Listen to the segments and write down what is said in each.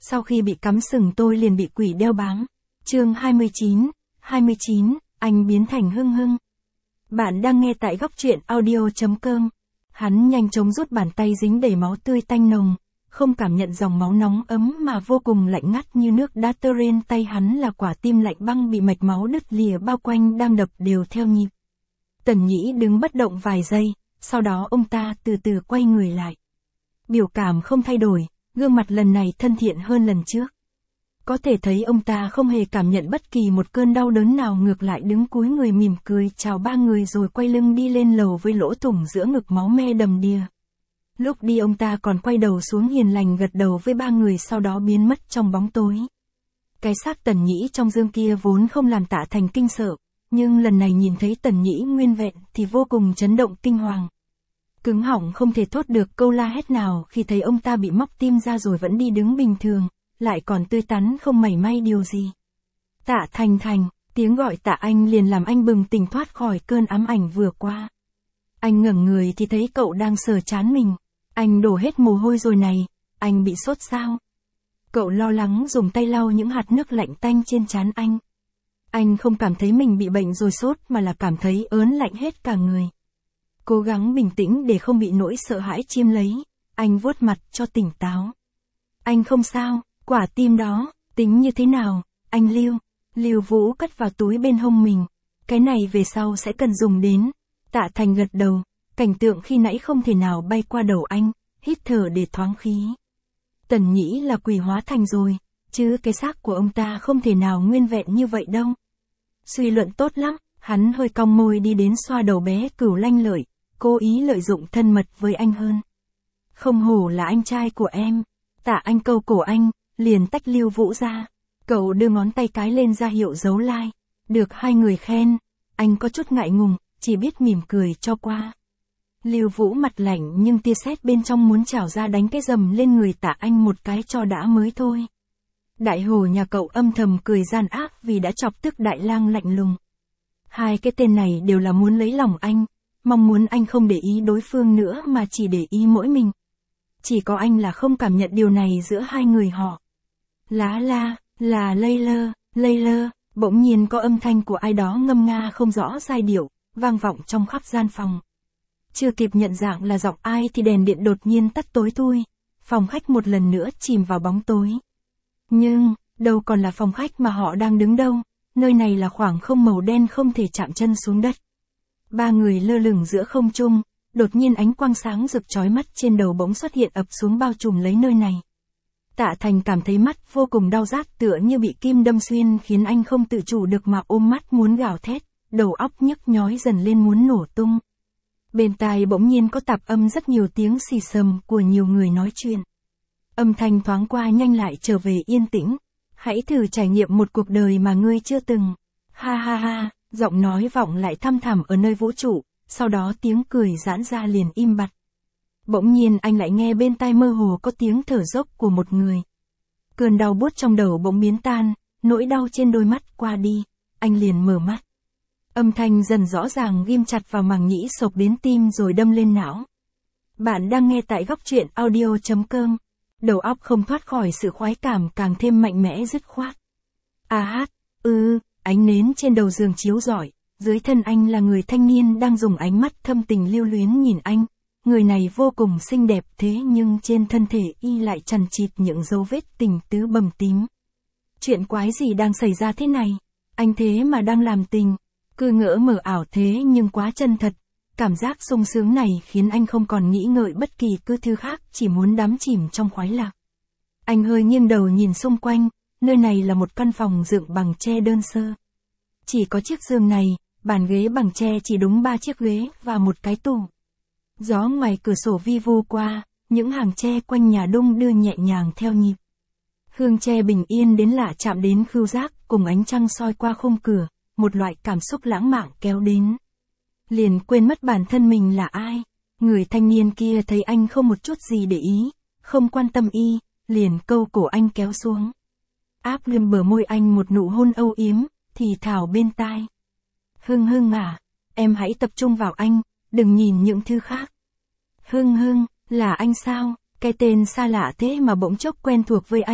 Sau khi bị cắm sừng tôi liền bị quỷ đeo bám. Chương 29, anh biến thành Hưng Hưng. Bạn đang nghe tại góc truyện audio.com. Hắn nhanh chóng rút bàn tay dính đầy máu tươi tanh nồng, không cảm nhận dòng máu nóng ấm mà vô cùng lạnh ngắt như nước đá tơ rên. Tay hắn là quả tim lạnh băng bị mạch máu đứt lìa bao quanh đang đập đều theo nhịp. Tần Nhĩ đứng bất động vài giây, sau đó ông ta từ từ quay người lại. Biểu cảm không thay đổi, gương mặt lần này thân thiện hơn lần trước. Có thể thấy ông ta không hề cảm nhận bất kỳ một cơn đau đớn nào, ngược lại đứng cúi người mỉm cười chào ba người rồi quay lưng đi lên lầu với lỗ thủng giữa ngực máu me đầm đìa. Lúc đi ông ta còn quay đầu xuống hiền lành gật đầu với ba người, sau đó biến mất trong bóng tối. Cái xác Tần Nhĩ trong dương kia vốn không làm Tạ Thành kinh sợ, nhưng lần này nhìn thấy Tần Nhĩ nguyên vẹn thì vô cùng chấn động kinh hoàng. Cứng họng không thể thốt được câu la hét nào khi thấy ông ta bị móc tim ra rồi vẫn đi đứng bình thường, lại còn tươi tắn không mảy may điều gì. Tạ Thành, tiếng gọi Tạ Anh liền làm anh bừng tỉnh thoát khỏi cơn ám ảnh vừa qua. Anh ngẩng người thì thấy cậu đang sờ trán mình. Anh đổ hết mồ hôi rồi này, anh bị sốt sao? Cậu lo lắng dùng tay lau những hạt nước lạnh tanh trên trán anh. Anh không cảm thấy mình bị bệnh rồi sốt mà là cảm thấy ớn lạnh hết cả người. Cố gắng bình tĩnh để không bị nỗi sợ hãi chiếm lấy, anh vuốt mặt cho tỉnh táo. Anh không sao, quả tim đó, tính như thế nào, anh Lưu Vũ cất vào túi bên hông mình. Cái này về sau sẽ cần dùng đến. Tạ Thành gật đầu, cảnh tượng khi nãy không thể nào bay qua đầu anh, hít thở để thoáng khí. Tần Nhĩ là quỷ hóa thành rồi, chứ cái xác của ông ta không thể nào nguyên vẹn như vậy đâu. Suy luận tốt lắm, hắn hơi cong môi đi đến xoa đầu bé Cửu lanh lợi, cố ý lợi dụng thân mật với anh hơn. Không hổ là anh trai của em. Tạ Anh câu cổ anh, liền tách Lưu Vũ ra. Cậu đưa ngón tay cái lên ra hiệu dấu like. Được hai người khen, anh có chút ngại ngùng, chỉ biết mỉm cười cho qua. Lưu Vũ mặt lạnh nhưng tia sét bên trong muốn trào ra đánh cái rầm lên người Tạ Anh một cái cho đã mới thôi. Đại hồ nhà cậu âm thầm cười gian ác vì đã chọc tức Đại Lang lạnh lùng. Hai cái tên này đều là muốn lấy lòng anh, mong muốn anh không để ý đối phương nữa mà chỉ để ý mỗi mình. Chỉ có anh là không cảm nhận điều này giữa hai người họ. Là lây lơ, bỗng nhiên có âm thanh của ai đó ngâm nga không rõ giai điệu, vang vọng trong khắp gian phòng. Chưa kịp nhận dạng là giọng ai thì đèn điện đột nhiên tắt tối thui, phòng khách một lần nữa chìm vào bóng tối. Nhưng, đâu còn là phòng khách mà họ đang đứng đâu, nơi này là khoảng không màu đen không thể chạm chân xuống đất. Ba người lơ lửng giữa không trung, đột nhiên ánh quang sáng rực chói mắt trên đầu bỗng xuất hiện ập xuống bao trùm lấy nơi này. Tạ Thành cảm thấy mắt vô cùng đau rát tựa như bị kim đâm xuyên khiến anh không tự chủ được mà ôm mắt muốn gào thét, đầu óc nhức nhói dần lên muốn nổ tung. Bên tai bỗng nhiên có tạp âm rất nhiều tiếng xì xầm của nhiều người nói chuyện. Âm thanh thoáng qua nhanh lại trở về yên tĩnh. Hãy thử trải nghiệm một cuộc đời mà ngươi chưa từng. Ha ha ha, giọng nói vọng lại thăm thẳm ở nơi vũ trụ, sau đó tiếng cười giãn ra liền im bặt. Bỗng nhiên anh lại nghe bên tai mơ hồ có tiếng thở dốc của một người. Cơn đau buốt trong đầu bỗng biến tan, nỗi đau trên đôi mắt qua đi, anh liền mở mắt. Âm thanh dần rõ ràng ghim chặt vào màng nhĩ xộc đến tim rồi đâm lên não. Bạn đang nghe tại góc truyện audio.com. Đầu óc không thoát khỏi sự khoái cảm càng thêm mạnh mẽ dứt khoát. Ánh nến trên đầu giường chiếu rọi, dưới thân anh là người thanh niên đang dùng ánh mắt thâm tình lưu luyến nhìn anh. Người này vô cùng xinh đẹp thế nhưng trên thân thể y lại chằng chịt những dấu vết tình tứ bầm tím. Chuyện quái gì đang xảy ra thế này? Anh thế mà đang làm tình. Cứ ngỡ mờ ảo thế nhưng quá chân thật. Cảm giác sung sướng này khiến anh không còn nghĩ ngợi bất kỳ cứ thứ khác, chỉ muốn đắm chìm trong khoái lạc. Anh hơi nghiêng đầu nhìn xung quanh, nơi này là một căn phòng dựng bằng tre đơn sơ. Chỉ có chiếc giường này, bàn ghế bằng tre chỉ đúng 3 chiếc ghế và một cái tủ. Gió ngoài cửa sổ vi vu qua, những hàng tre quanh nhà đung đưa nhẹ nhàng theo nhịp. Hương tre bình yên đến lạ chạm đến khứu giác cùng ánh trăng soi qua khung cửa, một loại cảm xúc lãng mạn kéo đến. Liền quên mất bản thân mình là ai. Người thanh niên kia thấy anh không một chút gì để ý, không quan tâm y, liền câu cổ anh kéo xuống. Áp lên bờ môi anh một nụ hôn âu yếm, thì thào bên tai. Hưng à, em hãy tập trung vào anh, đừng nhìn những thứ khác. Hưng, là anh sao? Cái tên xa lạ thế mà bỗng chốc quen thuộc với anh,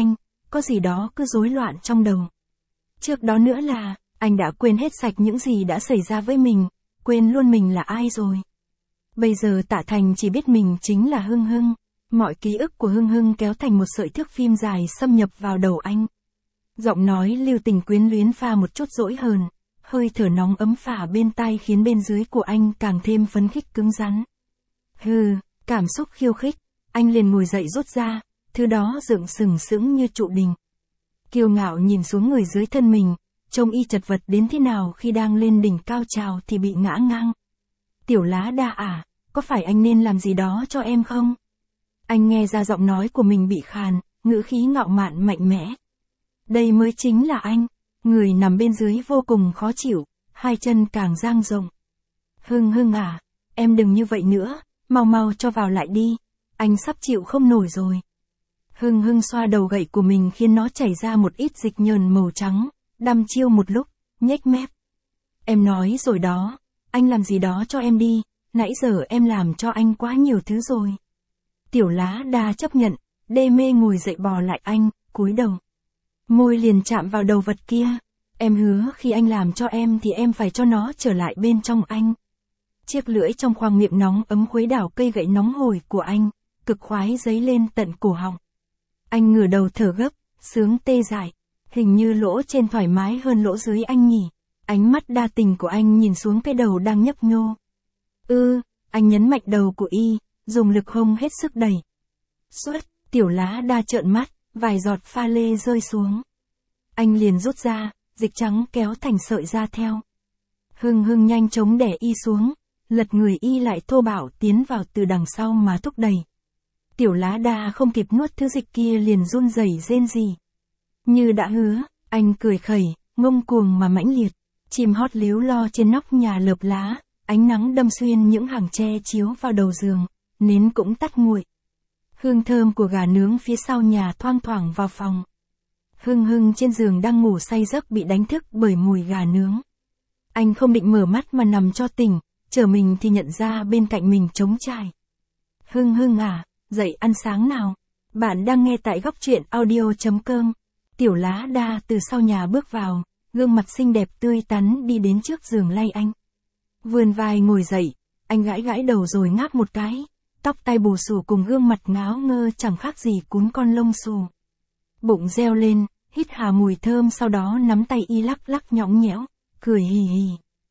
có gì đó cứ rối loạn trong đầu. Trước đó nữa là, anh đã quên hết sạch những gì đã xảy ra với mình, quên luôn mình là ai rồi. Bây giờ Tạ Thành chỉ biết mình chính là Hưng Hưng. Mọi ký ức của Hưng Hưng kéo thành một sợi thước phim dài xâm nhập vào đầu anh. Giọng nói lưu tình quyến luyến pha một chút dỗi hờn, hơi thở nóng ấm phả bên tai khiến bên dưới của anh càng thêm phấn khích cứng rắn. Hừ, cảm xúc khiêu khích, anh liền ngồi dậy rút ra, thứ đó dựng sừng sững như trụ đình. Kiêu ngạo nhìn xuống người dưới thân mình, trông y chật vật đến thế nào khi đang lên đỉnh cao trào thì bị ngã ngang. Tiểu Lá Đa à, có phải anh nên làm gì đó cho em không? Anh nghe ra giọng nói của mình bị khàn, ngữ khí ngạo mạn mạnh mẽ. Đây mới chính là anh. Người nằm bên dưới vô cùng khó chịu, hai chân càng dang rộng. Hưng Hưng à, em đừng như vậy nữa, mau mau cho vào lại đi, anh sắp chịu không nổi rồi. Hưng Hưng xoa đầu gậy của mình khiến nó chảy ra một ít dịch nhờn màu trắng, đăm chiêu một lúc, nhếch mép. Em nói rồi đó, anh làm gì đó cho em đi, nãy giờ em làm cho anh quá nhiều thứ rồi. Tiểu Lá Đa chấp nhận, đê mê ngồi dậy bò lại anh, cúi đầu. Môi liền chạm vào đầu vật kia. Em hứa khi anh làm cho em thì em phải cho nó trở lại bên trong anh. Chiếc lưỡi trong khoang miệng nóng ấm khuấy đảo cây gậy nóng hổi của anh, cực khoái dấy lên tận cổ họng. Anh ngửa đầu thở gấp, sướng tê dại. Hình như lỗ trên thoải mái hơn lỗ dưới anh nhỉ. Ánh mắt đa tình của anh nhìn xuống cái đầu đang nhấp nhô. Anh nhấn mạnh đầu của y, dùng lực hông hết sức đẩy. Suất, Tiểu Lá Đa trợn mắt, vài giọt pha lê rơi xuống. Anh liền rút ra, dịch trắng kéo thành sợi ra theo. Hưng Hưng nhanh chóng đè y xuống, lật người y lại thô bạo tiến vào từ đằng sau mà thúc đẩy. Tiểu Lá Đa không kịp nuốt thứ dịch kia liền run rẩy rên rỉ. Như đã hứa, anh cười khẩy, ngông cuồng mà mãnh liệt. Chim hót líu lo trên nóc nhà lợp lá, ánh nắng đâm xuyên những hàng tre chiếu vào đầu giường, nến cũng tắt nguội. Hương thơm của gà nướng phía sau nhà thoang thoảng vào phòng. Hưng Hưng trên giường đang ngủ say giấc bị đánh thức bởi mùi gà nướng. Anh không định mở mắt mà nằm cho tỉnh, trở mình thì nhận ra bên cạnh mình trống trải. Hưng Hưng à, dậy ăn sáng nào. Bạn đang nghe tại góc truyện audio.com. Tiểu Lá Đa từ sau nhà bước vào, gương mặt xinh đẹp tươi tắn đi đến trước giường lay anh. Vươn vai ngồi dậy, anh gãi gãi đầu rồi ngáp một cái. Tóc tai bù xù cùng gương mặt ngáo ngơ chẳng khác gì cún con lông xù. Bụng reo lên, hít hà mùi thơm sau đó nắm tay y lắc lắc nhõng nhẽo, cười hì hì.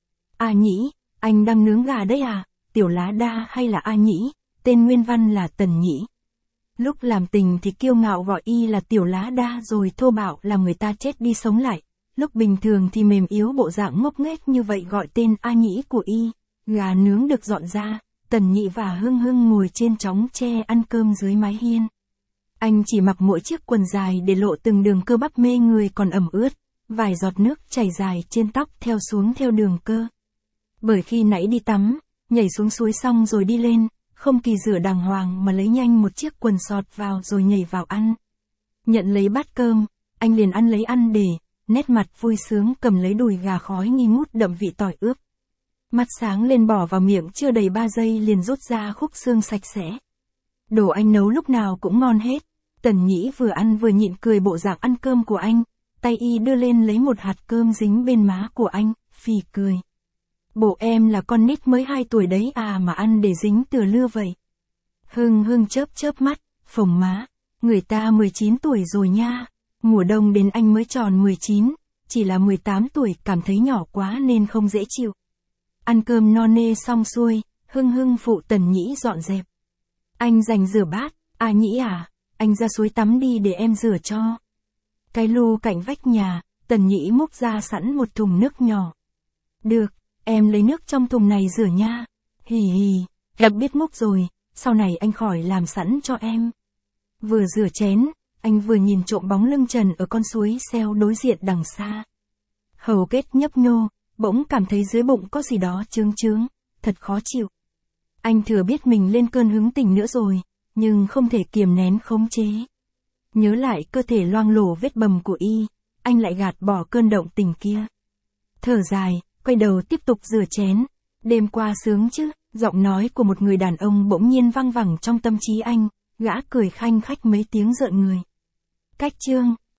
À Nhĩ, anh đang nướng gà đấy à, Tiểu Lá Đa hay là A Nhĩ, tên nguyên văn là Tần Nhĩ. Lúc làm tình thì kiêu ngạo gọi y là Tiểu Lá Đa rồi thô bạo làm người ta chết đi sống lại. Lúc bình thường thì mềm yếu bộ dạng ngốc nghếch như vậy gọi tên A Nhĩ của y. Gà nướng được dọn ra, Tần Nhĩ và Hưng Hưng ngồi trên chóng tre ăn cơm dưới mái hiên. Anh chỉ mặc mỗi chiếc quần dài để lộ từng đường cơ bắp mê người còn ẩm ướt, vài giọt nước chảy dài trên tóc theo xuống theo đường cơ. Bởi khi nãy đi tắm, nhảy xuống suối xong rồi đi lên, không kỳ rửa đàng hoàng mà lấy nhanh một chiếc quần sọt vào rồi nhảy vào ăn. Nhận lấy bát cơm, anh liền ăn lấy ăn để, nét mặt vui sướng cầm lấy đùi gà khói nghi ngút đậm vị tỏi ướp. Mắt sáng lên bỏ vào miệng chưa đầy 3 giây liền rút ra khúc xương sạch sẽ. Đồ anh nấu lúc nào cũng ngon hết. Tần Nhĩ vừa ăn vừa nhịn cười bộ dạng ăn cơm của anh, tay y đưa lên lấy một hạt cơm dính bên má của anh, phì cười. Bộ em là con nít mới 2 tuổi đấy à mà ăn để dính tựa lưa vậy. Hưng Hưng chớp chớp mắt, phồng má, người ta 19 tuổi rồi nha, mùa đông đến anh mới tròn 19, chỉ là 18 tuổi cảm thấy nhỏ quá nên không dễ chịu. Ăn cơm no nê xong xuôi, Hưng Hưng phụ Tần Nhĩ dọn dẹp. Anh dành rửa bát, à Nhĩ à, anh ra suối tắm đi để em rửa cho. Cái lu cạnh vách nhà, Tần Nhĩ múc ra sẵn một thùng nước nhỏ. Được, em lấy nước trong thùng này rửa nha. Hì hì, em biết múc rồi, sau này anh khỏi làm sẵn cho em. Vừa rửa chén, anh vừa nhìn trộm bóng lưng trần ở con suối xeo đối diện đằng xa. Hầu kết nhấp nhô, bỗng cảm thấy dưới bụng có gì đó chướng chướng, thật khó chịu. Anh thừa biết mình lên cơn hứng tình nữa rồi, nhưng không thể kiềm nén khống chế. Nhớ lại cơ thể loang lổ vết bầm của y, anh lại gạt bỏ cơn động tình kia. Thở dài, quay đầu tiếp tục rửa chén. Đêm qua sướng chứ, giọng nói của một người đàn ông bỗng nhiên vang vẳng trong tâm trí anh, gã cười khanh khách mấy tiếng rợn người. Cách chương